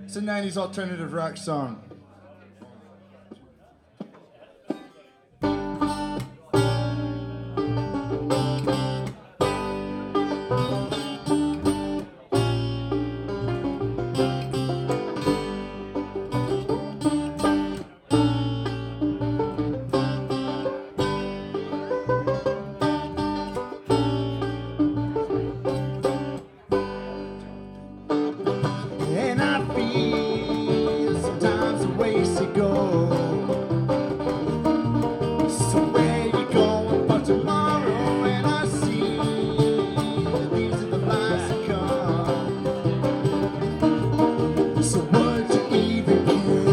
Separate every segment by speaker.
Speaker 1: It's a 90s alternative rock song. And I feel sometimes the ways to go. So where you going for tomorrow? And I see that these are the lies that come. So would you even care?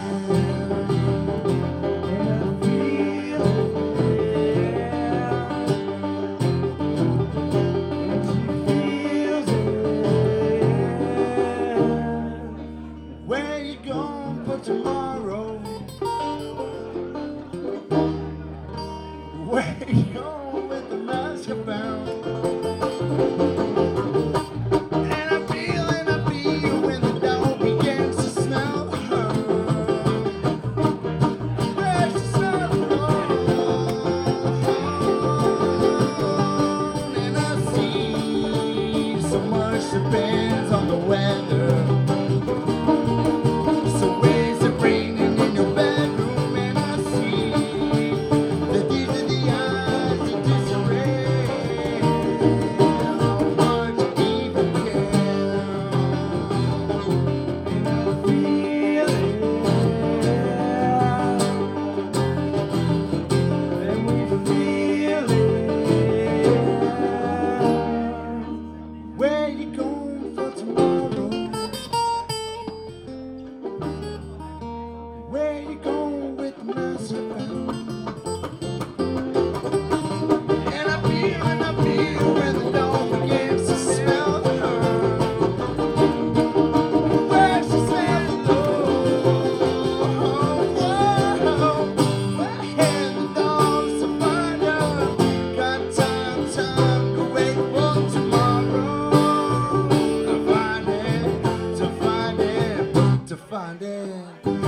Speaker 1: And I feel and she feels it. Where you going for tomorrow? Where you going with the mask you found? And I feel when the dog begins to smell her. Where she smells alone. And I see so much depends on the weather. So is it raining in your bedroom? And I see that these are the eyes of disarray. How much you even care? And I feel it, and we feel it. Where you going for tomorrow? Where you going with the mask you found? And I feel when the dog begins to smell her. Where she smells alone. And the dog's to find her. Got time to wait for tomorrow. To find it, to find it, to find it.